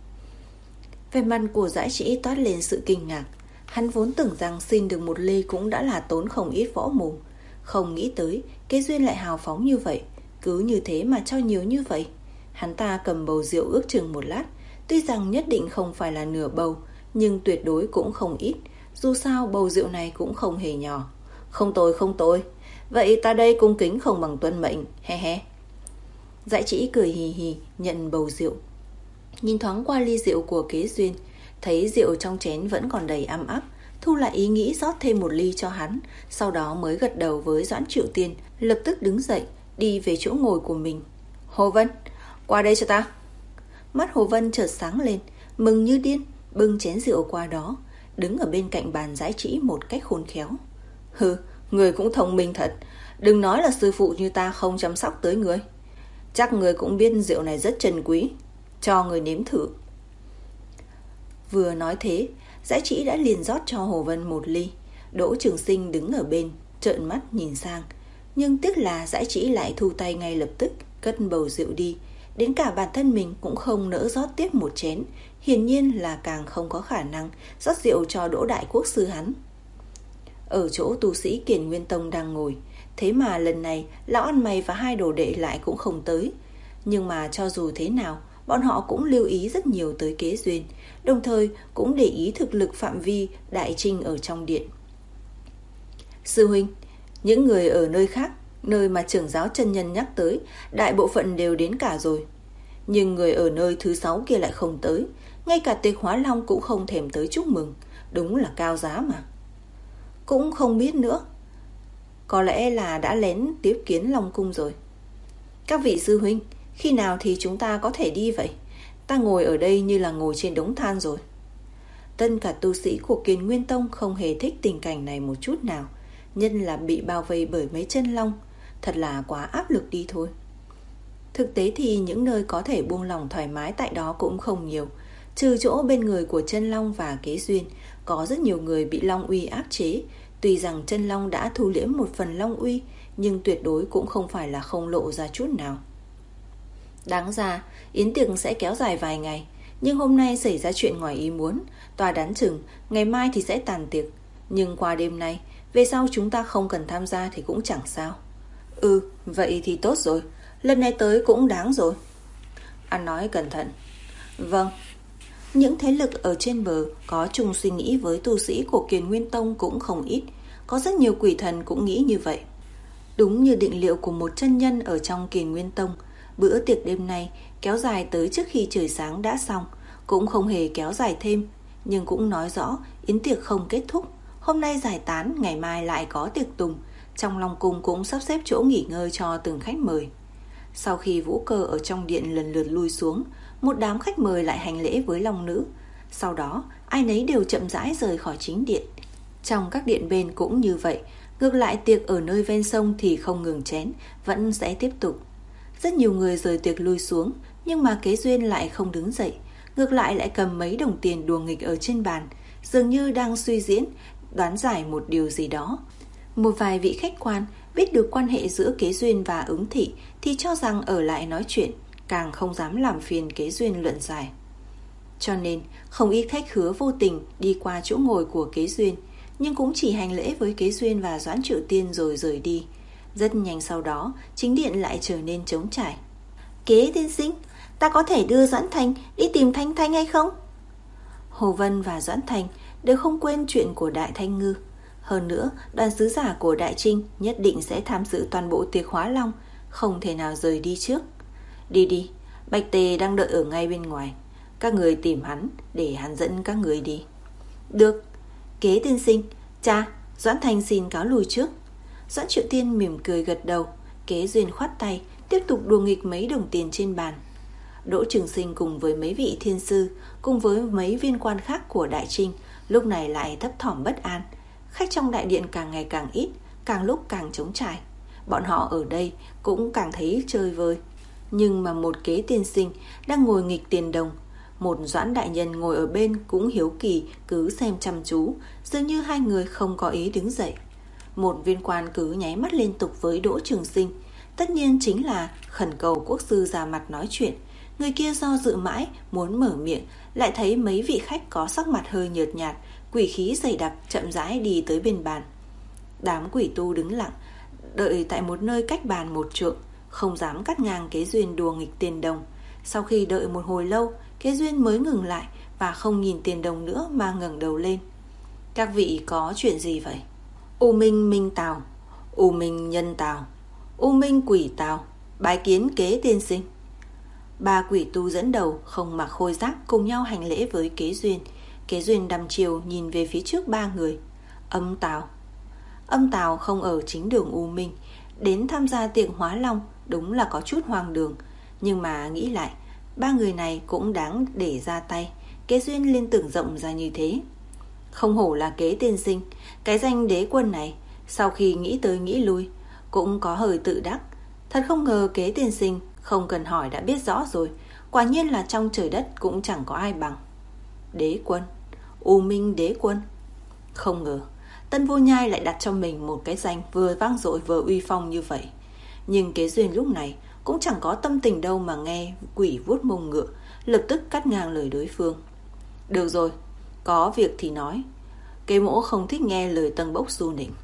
Về mặt của Dã Trĩ toát lên sự kinh ngạc. Hắn vốn tưởng rằng xin được một ly cũng đã là tốn không ít võ mồm, không nghĩ tới Kế Duyên lại hào phóng như vậy, cứ như thế mà cho nhiều như vậy. Hắn ta cầm bầu rượu ước chừng một lát, tuy rằng nhất định không phải là nửa bầu, nhưng tuyệt đối cũng không ít, dù sao bầu rượu này cũng không hề nhỏ. Không tồi không tồi, vậy ta đây cung kính không bằng tuân mệnh, he he. Dã Trĩ cười hì hì nhận bầu rượu, nhìn thoáng qua ly rượu của Kế Duyên, thấy rượu trong chén vẫn còn đầy ăm ắp, thu lại ý nghĩ rót thêm một ly cho hắn, sau đó mới gật đầu với Doãn Triệu Tiên, lập tức đứng dậy đi về chỗ ngồi của mình. Hồ Vân, qua đây cho ta. Mắt Hồ Vân chợt sáng lên, mừng như điên, bưng chén rượu qua đó, đứng ở bên cạnh bàn Dã Trĩ một cách khôn khéo. Hừ, người cũng thông minh thật, đừng nói là sư phụ như ta không chăm sóc tới người. Chắc người cũng biết rượu này rất trân quý, cho người nếm thử. Vừa nói thế, Dã Trĩ đã liền rót cho Hồ Vân một ly. Đỗ Trường Sinh đứng ở bên, trợn mắt nhìn sang, nhưng tiếc là Dã Trĩ lại thu tay ngay lập tức, cất bầu rượu đi. Đến cả bản thân mình cũng không nỡ rót tiếp một chén, hiển nhiên là càng không có khả năng rót rượu cho Đỗ Đại Quốc sư hắn. Ở chỗ tu sĩ Kiền Nguyên Tông đang ngồi, thế mà lần này lão ăn mày và hai đồ đệ lại cũng không tới. Nhưng mà cho dù thế nào, bọn họ cũng lưu ý rất nhiều tới Kế Duyên, đồng thời cũng để ý thực lực phạm vi đại trinh ở trong điện. Sư huynh, những người ở nơi khác, nơi mà trưởng giáo chân nhân nhắc tới, đại bộ phận đều đến cả rồi. Nhưng người ở nơi thứ sáu kia lại không tới, ngay cả Tịch Hóa Long cũng không thèm tới chúc mừng, đúng là cao giá mà. Cũng không biết nữa, có lẽ là đã lén tiếp kiến Long Cung rồi. Các vị sư huynh, khi nào thì chúng ta có thể đi vậy? Ta ngồi ở đây như là ngồi trên đống than rồi. Tất cả tu sĩ của Kiền Nguyên Tông không hề thích tình cảnh này một chút nào, nhân là bị bao vây bởi mấy chân long, thật là quá áp lực đi thôi. Thực tế thì những nơi có thể buông lòng thoải mái tại đó cũng không nhiều, trừ chỗ bên người của chân long và Kế Duyên, có rất nhiều người bị long uy áp chế. Tuy rằng chân long đã thu liễm một phần long uy, nhưng tuyệt đối cũng không phải là không lộ ra chút nào. Đáng ra yến tiệc sẽ kéo dài vài ngày, nhưng hôm nay xảy ra chuyện ngoài ý muốn, tòa đoán chừng ngày mai thì sẽ tàn tiệc. Nhưng qua đêm nay, về sau chúng ta không cần tham gia thì cũng chẳng sao. Ừ, vậy thì tốt rồi, lần này tới cũng đáng rồi. Ăn nói cẩn thận. Vâng. Những thế lực ở trên bờ có chung suy nghĩ với tu sĩ của Kiền Nguyên Tông cũng không ít, có rất nhiều quỷ thần cũng nghĩ như vậy. Đúng như định liệu của một chân nhân ở trong Kiền Nguyên Tông, bữa tiệc đêm nay kéo dài tới trước khi trời sáng đã xong, cũng không hề kéo dài thêm, nhưng cũng nói rõ yến tiệc không kết thúc. Hôm nay giải tán, ngày mai lại có tiệc tùng. Trong Long Cung cũng sắp xếp chỗ nghỉ ngơi cho từng khách mời. Sau khi vũ cơ ở trong điện lần lượt lui xuống, một đám khách mời lại hành lễ với Long Nữ. Sau đó, ai nấy đều chậm rãi rời khỏi chính điện. Trong các điện bên cũng như vậy. Ngược lại, tiệc ở nơi ven sông thì không ngừng chén, vẫn sẽ tiếp tục. Rất nhiều người rời tiệc lui xuống, nhưng mà Kế Duyên lại không đứng dậy. Ngược lại lại cầm mấy đồng tiền đùa nghịch ở trên bàn, dường như đang suy diễn, đoán giải một điều gì đó. Một vài vị khách quan biết được quan hệ giữa Kế Duyên và Ứng Thị thì cho rằng ở lại nói chuyện, càng không dám làm phiền Kế Duyên luận giải. Cho nên không ít khách khứa vô tình đi qua chỗ ngồi của Kế Duyên, nhưng cũng chỉ hành lễ với Kế Duyên và Doãn Triệu Tiên rồi rời đi. Rất nhanh sau đó, chính điện lại trở nên trống trải. Kế tiên sinh, ta có thể đưa Doãn Thành đi tìm Thanh Thanh hay không? Hồ Vân và Doãn Thành đều không quên chuyện của Đại Thanh Ngư. Hơn nữa, đoàn sứ giả của Đại Trinh nhất định sẽ tham dự toàn bộ tiệc Hóa Long, không thể nào rời đi trước. Đi đi, Bạch Tề đang đợi ở ngay bên ngoài. Các người tìm hắn để hắn dẫn các người đi. Được. Kế tiên sinh, cha, Doãn Thành xin cáo lui trước. Doãn Triệu Tiên mỉm cười gật đầu. Kế Duyên khoát tay, tiếp tục đùa nghịch mấy đồng tiền trên bàn. Đỗ Trường Sinh cùng với mấy vị thiên sư, cùng với mấy viên quan khác của Đại Trinh, lúc này lại thấp thỏm bất an. Khách trong đại điện càng ngày càng ít, càng lúc càng trống trải. Bọn họ ở đây cũng càng thấy chơi vơi. Nhưng mà một Kế tiên sinh đang ngồi nghịch tiền đồng, một Doãn đại nhân ngồi ở bên cũng hiếu kỳ cứ xem chăm chú, dường như hai người không có ý đứng dậy. Một viên quan cứ nháy mắt liên tục với Đỗ Trường Sinh, tất nhiên chính là khẩn cầu quốc sư ra mặt nói chuyện. Người kia do dự mãi muốn mở miệng, lại thấy mấy vị khách có sắc mặt hơi nhợt nhạt, quỷ khí dày đặc chậm rãi đi tới bên bàn. Đám quỷ tu đứng lặng, đợi tại một nơi cách bàn một trượng, không dám cắt ngang Kế Duyên đùa nghịch tiền đồng. Sau khi đợi một hồi lâu, Kế Duyên mới ngừng lại và không nhìn tiền đồng nữa mà ngẩng đầu lên. Các vị có chuyện gì vậy? U Minh Minh Tào, U Minh Nhân Tào, U Minh Quỷ Tào, bái kiến Kế tiên sinh. Ba quỷ tu dẫn đầu không mặc khôi giáp cùng nhau hành lễ với Kế Duyên. Kế Duyên đăm chiều nhìn về phía trước ba người. Âm Tào. Âm Tào không ở chính đường U Minh, đến tham gia tiệc Hóa Long đúng là có chút hoang đường. Nhưng mà nghĩ lại, ba người này cũng đáng để ra tay. Kế Duyên liên tưởng rộng ra như thế. Không hổ là Kế tiên sinh, cái danh đế quân này, sau khi nghĩ tới nghĩ lui, cũng có hơi tự đắc. Thật không ngờ Kế tiên sinh không cần hỏi đã biết rõ rồi, quả nhiên là trong trời đất cũng chẳng có ai bằng. Đế quân, U Minh đế quân. Không ngờ Tân Vô Nhai lại đặt cho mình một cái danh vừa vang dội vừa uy phong như vậy. Nhưng Kế Duyên lúc này cũng chẳng có tâm tình đâu mà nghe quỷ vuốt mông ngựa, lập tức cắt ngang lời đối phương. Được rồi, có việc thì nói. Kế mỗ không thích nghe lời tân bốc du nịnh.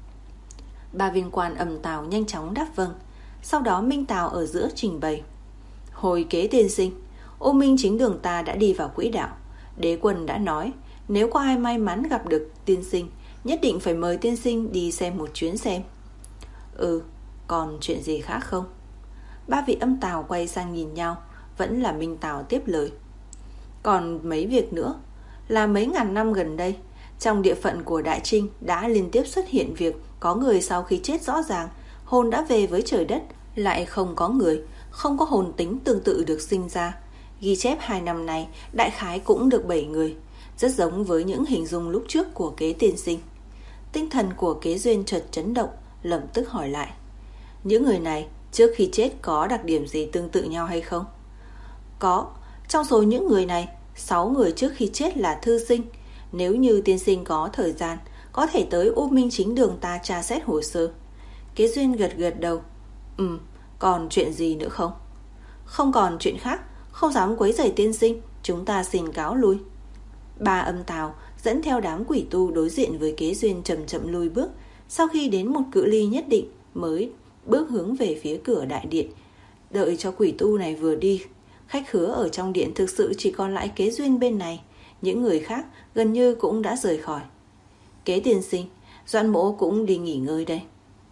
Ba viên quan Âm Tào nhanh chóng đáp vâng. Sau đó Minh Tào ở giữa trình bày. Hồi Kế tiên sinh, U Minh chính đường ta đã đi vào quỹ đạo. Đế quân đã nói, nếu có ai may mắn gặp được tiên sinh, nhất định phải mời tiên sinh đi xem một chuyến xem. Ừ, còn chuyện gì khác không? Ba vị Âm Tào quay sang nhìn nhau. Vẫn là Minh Tào tiếp lời. Còn mấy việc nữa. Là mấy ngàn năm gần đây, trong địa phận của Đại Trinh đã liên tiếp xuất hiện việc có người sau khi chết rõ ràng, hồn đã về với trời đất, lại không có người, không có hồn tính tương tự được sinh ra. Ghi chép hai năm này đại khái cũng được bảy người, rất giống với những hình dung lúc trước của Kế tiên sinh. Tinh thần của Kế Duyên chợt chấn động, lập tức hỏi lại. Những người này trước khi chết có đặc điểm gì tương tự nhau hay không? Có, trong số những người này, sáu người trước khi chết là thư sinh. Nếu như tiên sinh có thời gian, có thể tới U Minh chính đường ta tra xét hồ sơ. Kế Duyên gật gật đầu. Ừ, còn chuyện gì nữa không? Không còn chuyện khác, không dám quấy rầy tiên sinh, chúng ta xin cáo lui. Ba Âm Tào dẫn theo đám quỷ tu đối diện với Kế Duyên chậm chậm lùi bước. Sau khi đến một cự ly nhất định mới bước hướng về phía cửa đại điện. Đợi cho quỷ tu này vừa đi, khách khứa ở trong điện thực sự chỉ còn lại Kế Duyên bên này. Những người khác gần như cũng đã rời khỏi. Kế tiên sinh, Doãn mỗ cũng đi nghỉ ngơi đây.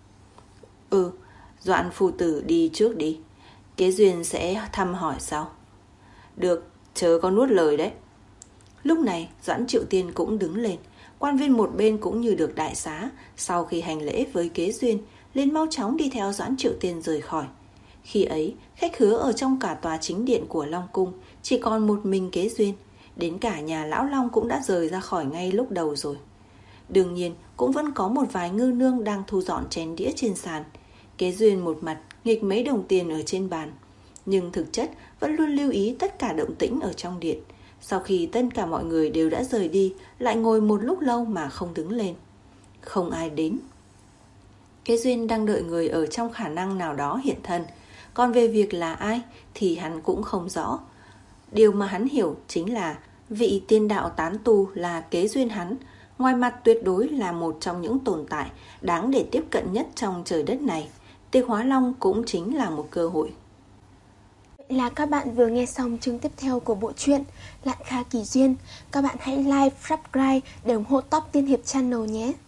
Ừ, Doãn phu tử đi trước đi, Kế Duyên sẽ thăm hỏi sau. Được, chớ có nuốt lời đấy. Lúc này Doãn Triệu Tiên cũng đứng lên, Quan viên một bên cũng như được đại xá, sau khi hành lễ với Kế Duyên, liền mau chóng đi theo Doãn Triệu Tiên rời khỏi. Khi ấy, khách khứa ở trong cả tòa chính điện của Long Cung chỉ còn một mình Kế Duyên. Đến cả nhà lão Long cũng đã rời ra khỏi ngay lúc đầu rồi. Đương nhiên, cũng vẫn có một vài ngư nương đang thu dọn chén đĩa trên sàn. Kế Duyên một mặt nghịch mấy đồng tiền ở trên bàn, nhưng thực chất vẫn luôn lưu ý tất cả động tĩnh ở trong điện. Sau khi tất cả mọi người đều đã rời đi, lại ngồi một lúc lâu mà không đứng lên. Không ai đến. Kế Duyên đang đợi người ở trong khả năng nào đó hiện thân. Còn về việc là ai thì hắn cũng không rõ. Điều mà hắn hiểu chính là vị tiên đạo tán tu là Kế Duyên hắn, ngoài mặt tuyệt đối là một trong những tồn tại đáng để tiếp cận nhất trong trời đất này. Tiệc Hóa Long cũng chính là một cơ hội. Vậy là các bạn vừa nghe xong chương tiếp theo của bộ truyện Lạn Kha Kỳ Duyên. Các bạn hãy like, subscribe để ủng hộ Top Tiên Hiệp Channel nhé.